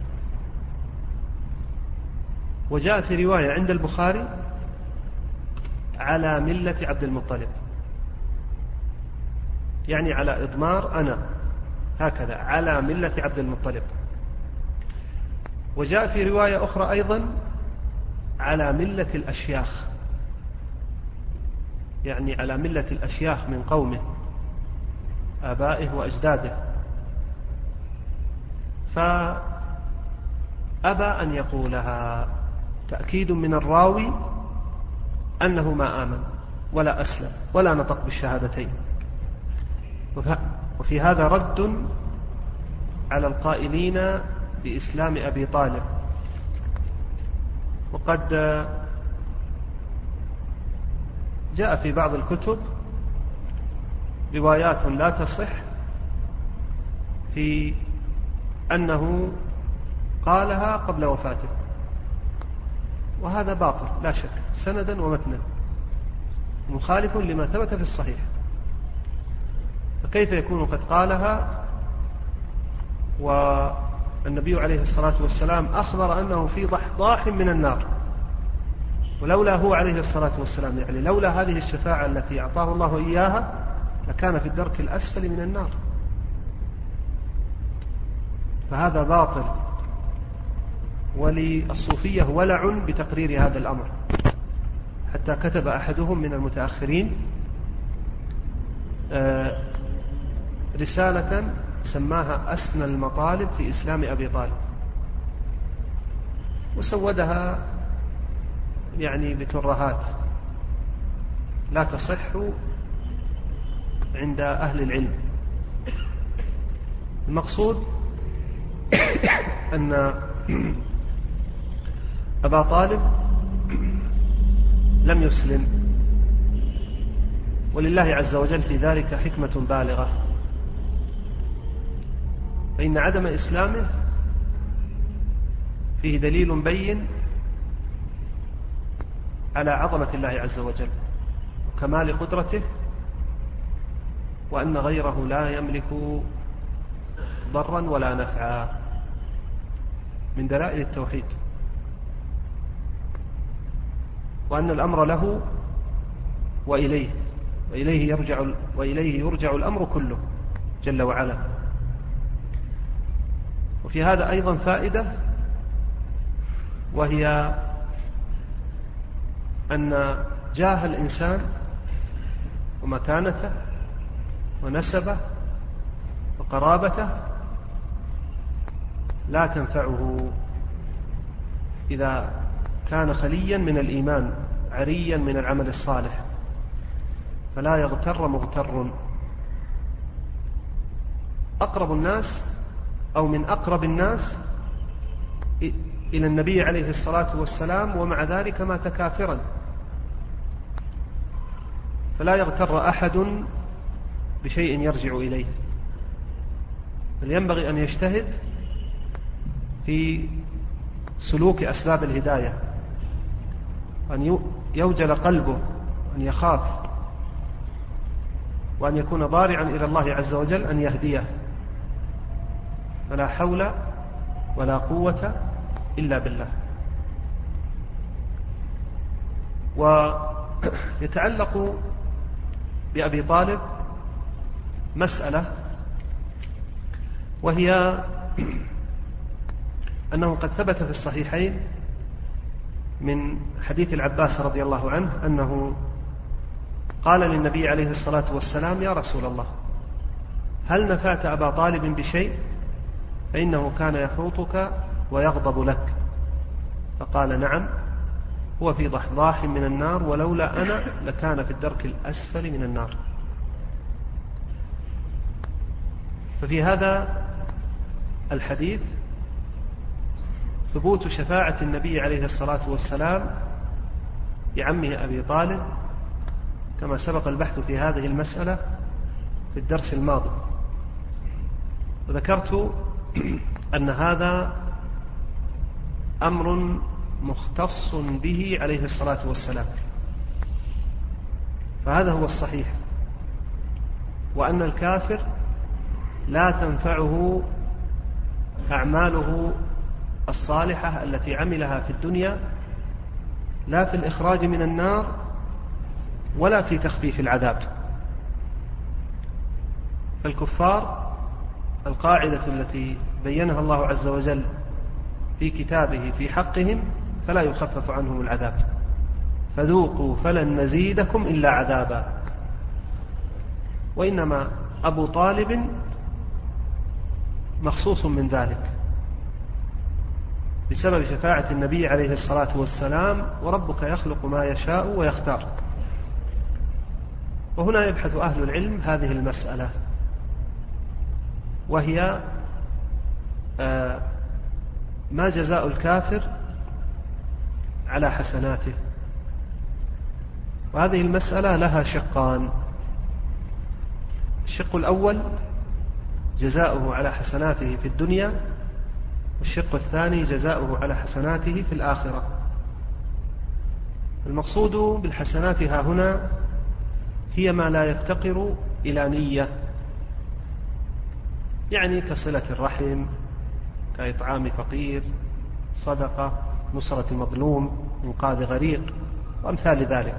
Speaker 1: وجاء في رواية عند البخاري: على ملة عبد المطلب، يعني على إضمار أنا، هكذا على ملة عبد المطلب. وجاء في رواية أخرى أيضا: على ملة الأشياخ، يعني على ملة الأشياخ من قومه، آبائه وأجداده. فأبى أن يقولها، تأكيد من الراوي أنه ما آمن ولا أسلم ولا نطق بالشهادتين. وفي هذا رد على القائلين بإسلام أبي طالب. وقد جاء في بعض الكتب روايات لا تصح في أنه قالها قبل وفاته، وهذا باطل لا شك، سندا ومتنا مخالف لما ثبت في الصحيح. فكيف يكون قد قالها والنبي عليه الصلاة والسلام أخبر أنه في ضحضاح من النار، ولولا هو عليه الصلاة والسلام، يعني لولا هذه الشفاعة التي أعطاه الله إياها لكان في الدرك الأسفل من النار. فهذا باطل، وللصوفية ولع بتقرير هذا الأمر، حتى كتب أحدهم من المتأخرين رسالة سماها أسنى المطالب في إسلام أبي طالب، وسودها يعني بترهات لا تصح عند أهل العلم. المقصود أن أبا طالب لم يسلم، ولله عز وجل في ذلك حكمة بالغة، فإن عدم إسلامه فيه دليل بين على عظمة الله عز وجل وكمال قدرته وأن غيره لا يملك ضرا ولا نفعا، من دلائل التوحيد، وأن الأمر له وإليه يرجع الأمر كله جل وعلا. وفي هذا أيضا فائدة، وهي أن جاه الإنسان ومكانته ونسبه وقرابته لا تنفعه إذا كان خليا من الإيمان عريا من العمل الصالح، فلا يغتر مغتر. أقرب الناس أو من أقرب الناس إلى النبي عليه الصلاة والسلام، ومع ذلك مات كافرا، فلا يغتر أحد بشيء يرجع إليه، بل ينبغي أن يجتهد في سلوك أسباب الهداية، أن يوجل قلبه، أن يخاف، وأن يكون ضارعا إلى الله عز وجل أن يهديه، فلا حول ولا قوة إلا بالله. ويتعلق بأبي طالب مسألة، وهي أنه قد ثبت في الصحيحين من حديث العباس رضي الله عنه أنه قال للنبي عليه الصلاة والسلام: يا رسول الله، هل نفعت أبا طالب بشيء؟ فإنه كان يحوطك ويغضب لك. فقال: نعم، هو في ضحضاح من النار، ولولا أنا لكان في الدرك الأسفل من النار. ففي هذا الحديث ثبوت شفاعة النبي عليه الصلاة والسلام لعمه أبي طالب، كما سبق البحث في هذه المسألة في الدرس الماضي. وذكرت أن هذا أمر مختص به عليه الصلاة والسلام، فهذا هو الصحيح، وأن الكافر لا تنفعه أعماله الصالحة التي عملها في الدنيا، لا في الإخراج من النار ولا في تخفيف العذاب. فالكفار القاعدة التي بينها الله عز وجل في كتابه في حقهم: فلا يخفف عنهم العذاب، فذوقوا فلن نزيدكم إلا عذابا. وإنما أبو طالب مخصوص من ذلك بسبب شفاعة النبي عليه الصلاة والسلام: وربك يخلق ما يشاء ويختار. وهنا يبحث أهل العلم هذه المسألة، وهي ما جزاء الكافر على حسناته. وهذه المسألة لها شقان: الشق الأول جزاؤه على حسناته في الدنيا، والشق الثاني جزاؤه على حسناته في الآخرة. المقصود بالحسنات ها هنا هي ما لا يفتقر إلى نية، يعني كصلة الرحم، كإطعام فقير، صدقة، نصرة مظلوم، إنقاذ غريق، وأمثال ذلك.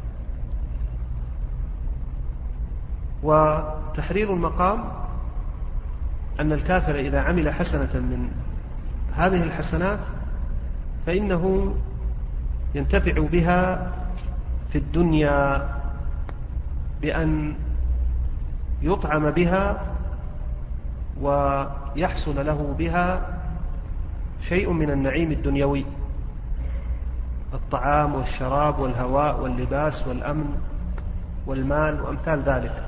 Speaker 1: وتحرير المقام أن الكافر إذا عمل حسنة من هذه الحسنات فإنه ينتفع بها في الدنيا بأن يطعم بها ويحصل له بها شيء من النعيم الدنيوي: الطعام والشراب والهواء واللباس والأمن والمال وأمثال ذلك.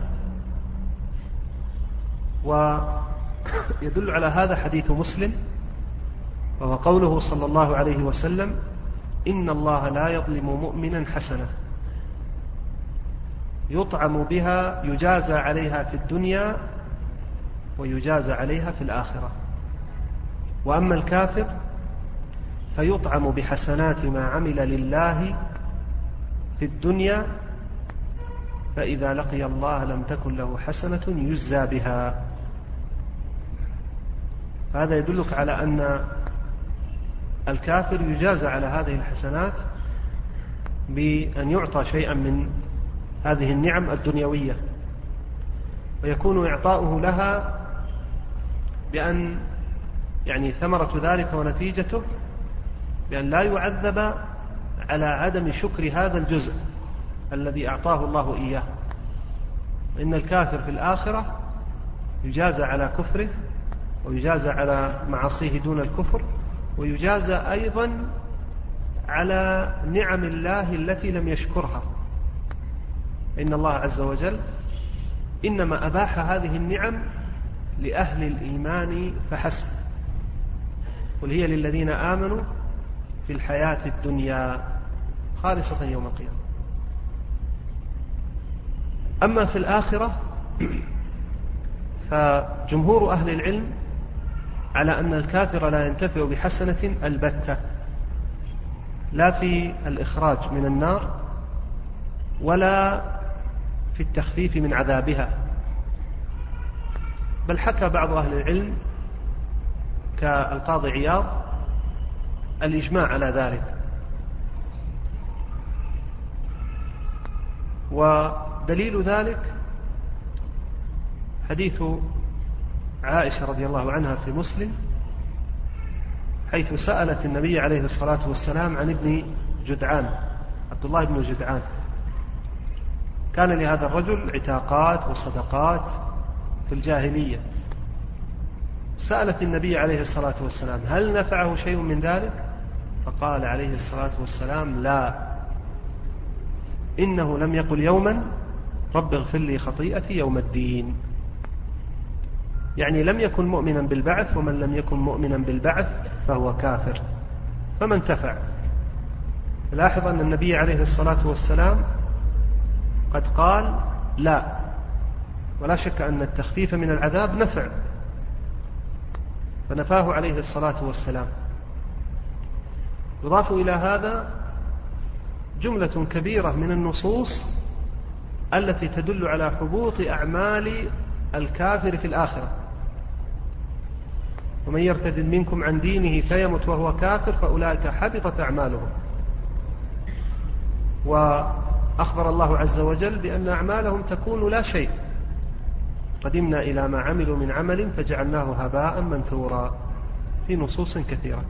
Speaker 1: ويدل على هذا حديث مسلم، وهو قوله صلى الله عليه وسلم: إن الله لا يظلم مؤمنا حسنة يطعم بها يجازى عليها في الدنيا ويجازى عليها في الآخرة، وأما الكافر فيطعم بحسنات ما عمل لله في الدنيا فإذا لقي الله لم تكن له حسنة يجزى بها. هذا يدلك على أن الكافر يجازى على هذه الحسنات بأن يعطى شيئا من هذه النعم الدنيوية، ويكون إعطاؤه لها بأن يعني ثمرة ذلك ونتيجته بأن لا يعذب على عدم شكر هذا الجزء الذي أعطاه الله إياه. إن الكافر في الآخرة يجازى على كفره، ويجازى على معاصيه دون الكفر، ويجازى أيضا على نعم الله التي لم يشكرها. إن الله عز وجل إنما أباح هذه النعم لأهل الإيمان فحسب، قل هي للذين آمنوا في الحياة الدنيا خالصة يوم القيامة. أما في الآخرة فجمهور أهل العلم على أن الكافر لا ينتفع بحسنة البتة، لا في الإخراج من النار ولا في التخفيف من عذابها، بل حكى بعض أهل العلم كالقاضي عياض الإجماع على ذلك. ودليل ذلك حديث عائشة رضي الله عنها في مسلم، حيث سألت النبي عليه الصلاة والسلام عن ابن جدعان، عبد الله بن جدعان. كان لهذا الرجل عتاقات وصدقات في الجاهلية. سألت النبي عليه الصلاة والسلام هل نفعه شيء من ذلك؟ فقال عليه الصلاة والسلام لا، إنه لم يقل يوما رب اغفر لي خطيئتي يوم الدين. يعني لم يكن مؤمنا بالبعث، ومن لم يكن مؤمنا بالبعث فهو كافر، فما انتفع. لاحظ أن النبي عليه الصلاة والسلام قد قال لا، ولا شك أن التخفيف من العذاب نفع، فنفاه عليه الصلاة والسلام. يضاف إلى هذا جملة كبيرة من النصوص التي تدل على حبوط أعمال الكافر في الآخرة. ومن يرتد منكم عن دينه فيمت وهو كافر فأولئك حبطت أعمالهم. وأخبر الله عز وجل بأن أعمالهم تكون لا شيء، قدمنا إلى ما عملوا من عمل فجعلناه هباء منثورا، في نصوص كثيرة.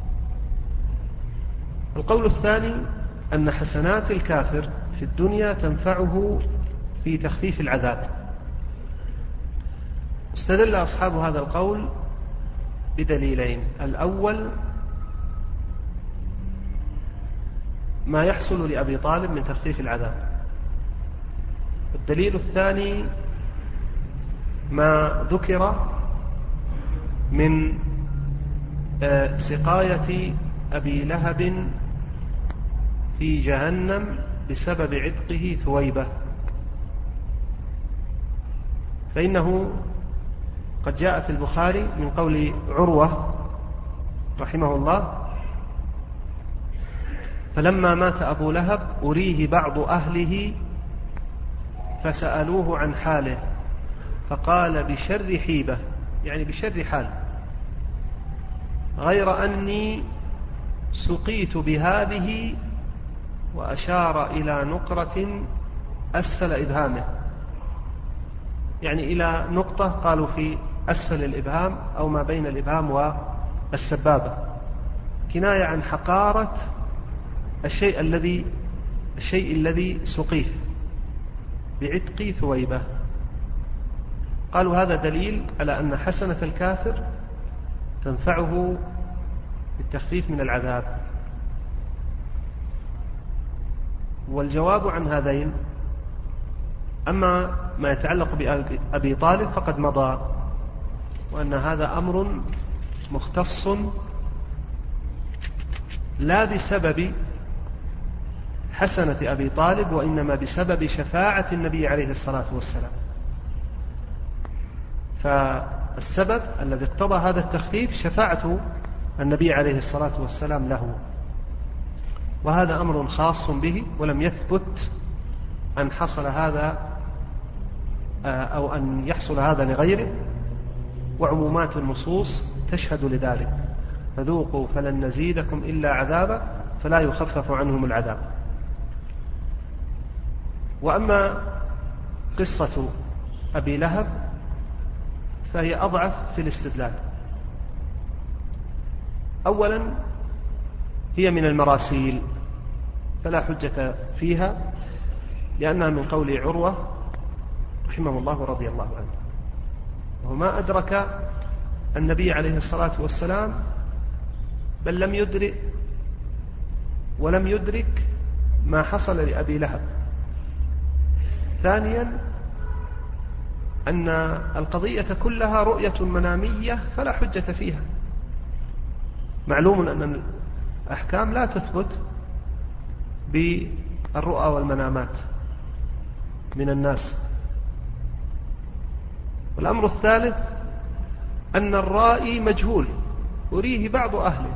Speaker 1: القول الثاني أن حسنات الكافر في الدنيا تنفعه في تخفيف العذاب. استدل أصحاب هذا القول بدليلين: الأول ما يحصل لأبي طالب من تخفيف العذاب، الدليل الثاني ما ذكر من سقاية أبي لهب في جهنم بسبب عتقه ثويبة. فإنه قد جاء في البخاري من قول عروة رحمه الله: فلما مات أبو لهب أريه بعض أهله فسألوه عن حاله فقال بشر حيبة، يعني بشر حال، غير أني سقيت بهذه، وأشار إلى نقرة أسفل إبهامه، يعني إلى نقطة قالوا في أسفل الإبهام أو ما بين الإبهام والسبابة، كناية عن حقارة الشيء الذي سقيه بعتق ثويبة. قالوا هذا دليل على أن حسنة الكافر تنفعه بالتخفيف من العذاب. والجواب عن هذين: أما ما يتعلق بأبي طالب فقد مضى، وأن هذا أمر مختص لا بسبب حسنة أبي طالب، وإنما بسبب شفاعة النبي عليه الصلاة والسلام. فالسبب الذي اقتضى هذا التخفيف شفاعة النبي عليه الصلاة والسلام له، وهذا أمر خاص به ولم يثبت أن حصل هذا أو أن يحصل هذا لغيره، وعمومات النصوص تشهد لذلك: فذوقوا فلن نزيدكم إلا عذابا فلا يخفف عنهم العذاب. وأما قصة أبي لهب فهي أضعف في الاستدلال. أولا هي من المراسيل فلا حجة فيها، لأنها من قول عروة رحمه الله رضي الله عنه، وما أدرك النبي عليه الصلاة والسلام، بل لم يدرك ولم يدرك ما حصل لأبي لهب. ثانيا أن القضية كلها رؤية منامية فلا حجة فيها. معلوم أن الأحكام لا تثبت بالرؤى والمنامات من الناس. والأمر الثالث أن الرائي مجهول يريه بعض أهله.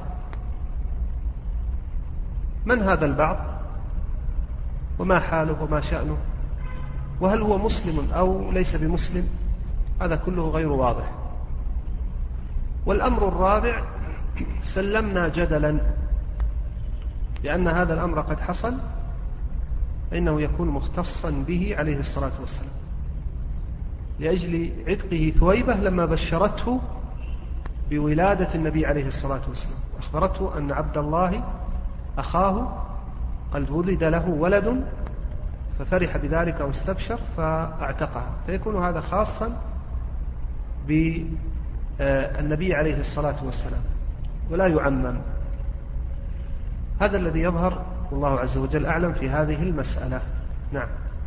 Speaker 1: من هذا البعض؟ وما حاله وما شأنه؟ وهل هو مسلم أو ليس بمسلم؟ هذا كله غير واضح. والأمر الرابع سلمنا جدلا لأن هذا الأمر قد حصل، فإنه يكون مختصا به عليه الصلاة والسلام، لأجل عتقه ثويبة لما بشرته بولادة النبي عليه الصلاة والسلام، أخبرته أن عبد الله أخاه قد ولد له ولد، ففرح بذلك واستبشر فاعتقها، فيكون هذا خاصا بالنبي عليه الصلاة والسلام ولا يعمم. هذا الذي يظهر والله عز وجل أعلم في هذه المسألة. نعم.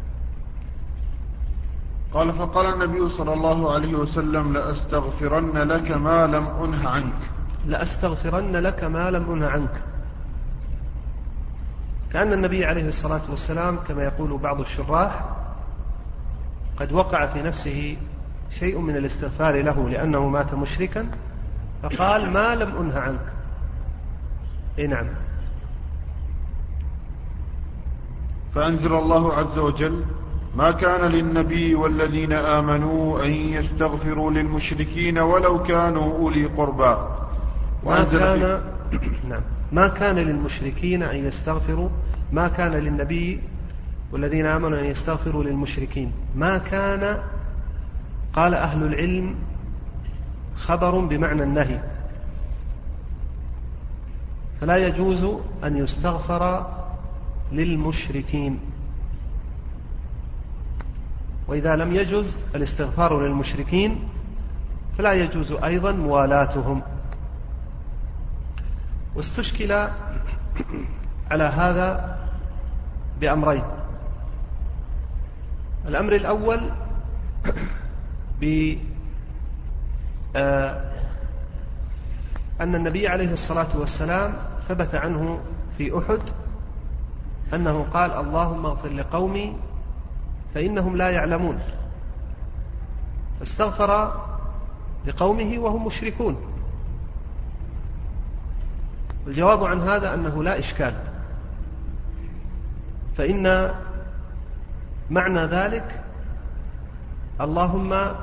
Speaker 2: قال: فقال النبي صلى الله عليه وسلم: لأستغفرن لك ما لم أنه عنك.
Speaker 1: لأستغفرن لك ما لم أنه عنك، كأن النبي عليه الصلاة والسلام كما يقول بعض الشراح قد وقع في نفسه شيء من الاستغفار له لأنه مات مشركا، فقال: ما لم أنه عنك. نعم.
Speaker 2: فأنزل الله عز وجل: ما كان للنبي والذين آمنوا أن يستغفروا للمشركين ولو كانوا أولي قربى.
Speaker 1: ما كان للمشركين أن يستغفروا، ما كان للنبي والذين آمنوا أن يستغفروا للمشركين. ما كان، قال أهل العلم، خبر بمعنى النهي، فلا يجوز أن يستغفر للمشركين. وإذا لم يجوز الاستغفار للمشركين فلا يجوز أيضا موالاتهم. واستشكل على هذا بأمرين: الأمر الأول أن النبي عليه الصلاة والسلام ثبت عنه في أحد أنه قال: اللهم اغفر لقومي فإنهم لا يعلمون، فاستغفر لقومه وهم مشركون. الجواب عن هذا أنه لا إشكال، فإن معنى ذلك: اللهم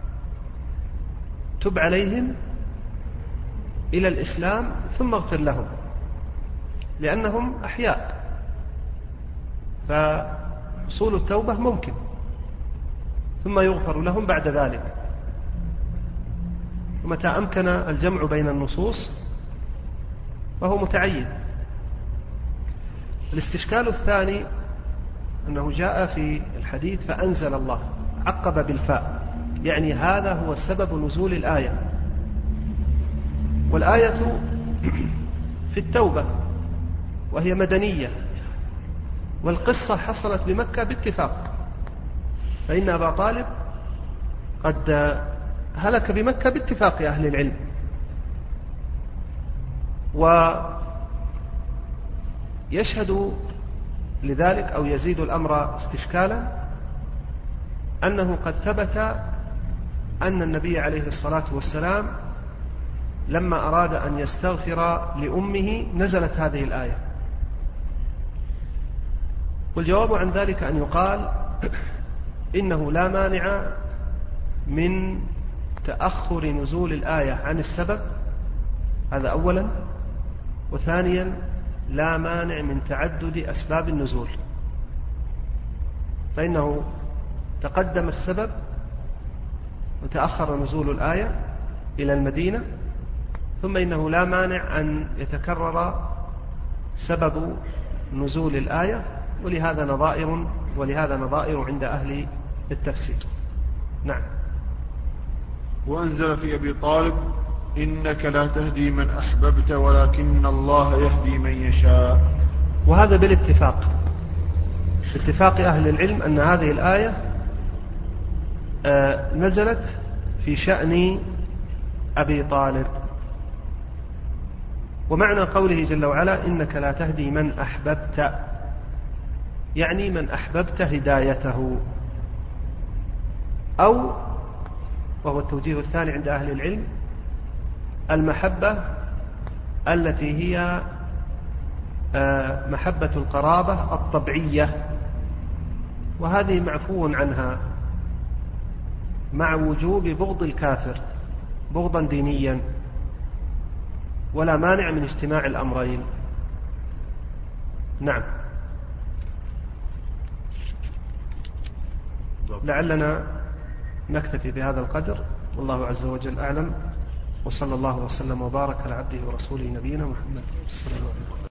Speaker 1: تب عليهم إلى الإسلام ثم اغفر لهم، لأنهم أحياء، فحصول التوبة ممكن، ثم يغفر لهم بعد ذلك. ومتى أمكن الجمع بين النصوص فهو متعين. الاستشكال الثاني أنه جاء في الحديث فأنزل الله، عقب بالفاء، يعني هذا هو سبب نزول الآية. والآية في التوبة وهي مدنية، والقصة حصلت بمكة باتفاق، فإن أبا طالب قد هلك بمكة باتفاق أهل العلم. ويشهد لذلك أو يزيد الأمر استشكالا أنه قد ثبت أن النبي عليه الصلاة والسلام لما أراد أن يستغفر لأمه نزلت هذه الآية. والجواب عن ذلك أن يقال إنه لا مانع من تأخر نزول الآية عن السبب، هذا أولا، وثانيا لا مانع من تعدد أسباب النزول، فإنه تقدم السبب وتأخر نزول الآية إلى المدينة، ثم إنه لا مانع أن يتكرر سبب نزول الآية، ولهذا نظائر عند أهل التفسير. نعم.
Speaker 2: وأنزل في أبي طالب إنك لا تهدي من أحببت ولكن الله يهدي من يشاء.
Speaker 1: وهذا بالاتفاق، باتفاق أهل العلم أن هذه الآية نزلت في شأن أبي طالب. ومعنى قوله جل وعلا إنك لا تهدي من أحببت، يعني من أحببت هدايته، أو وهو التوجيه الثاني عند أهل العلم المحبة التي هي محبة القرابة الطبيعية، وهذه معفو عنها مع وجوب بغض الكافر بغضا دينيا، ولا مانع من اجتماع الأمرين. نعم. لعلنا نكتفي بهذا القدر، والله عز وجل أعلم، وصلى الله وسلم وبارك على عبده ورسوله نبينا محمد صلى الله عليه وسلم.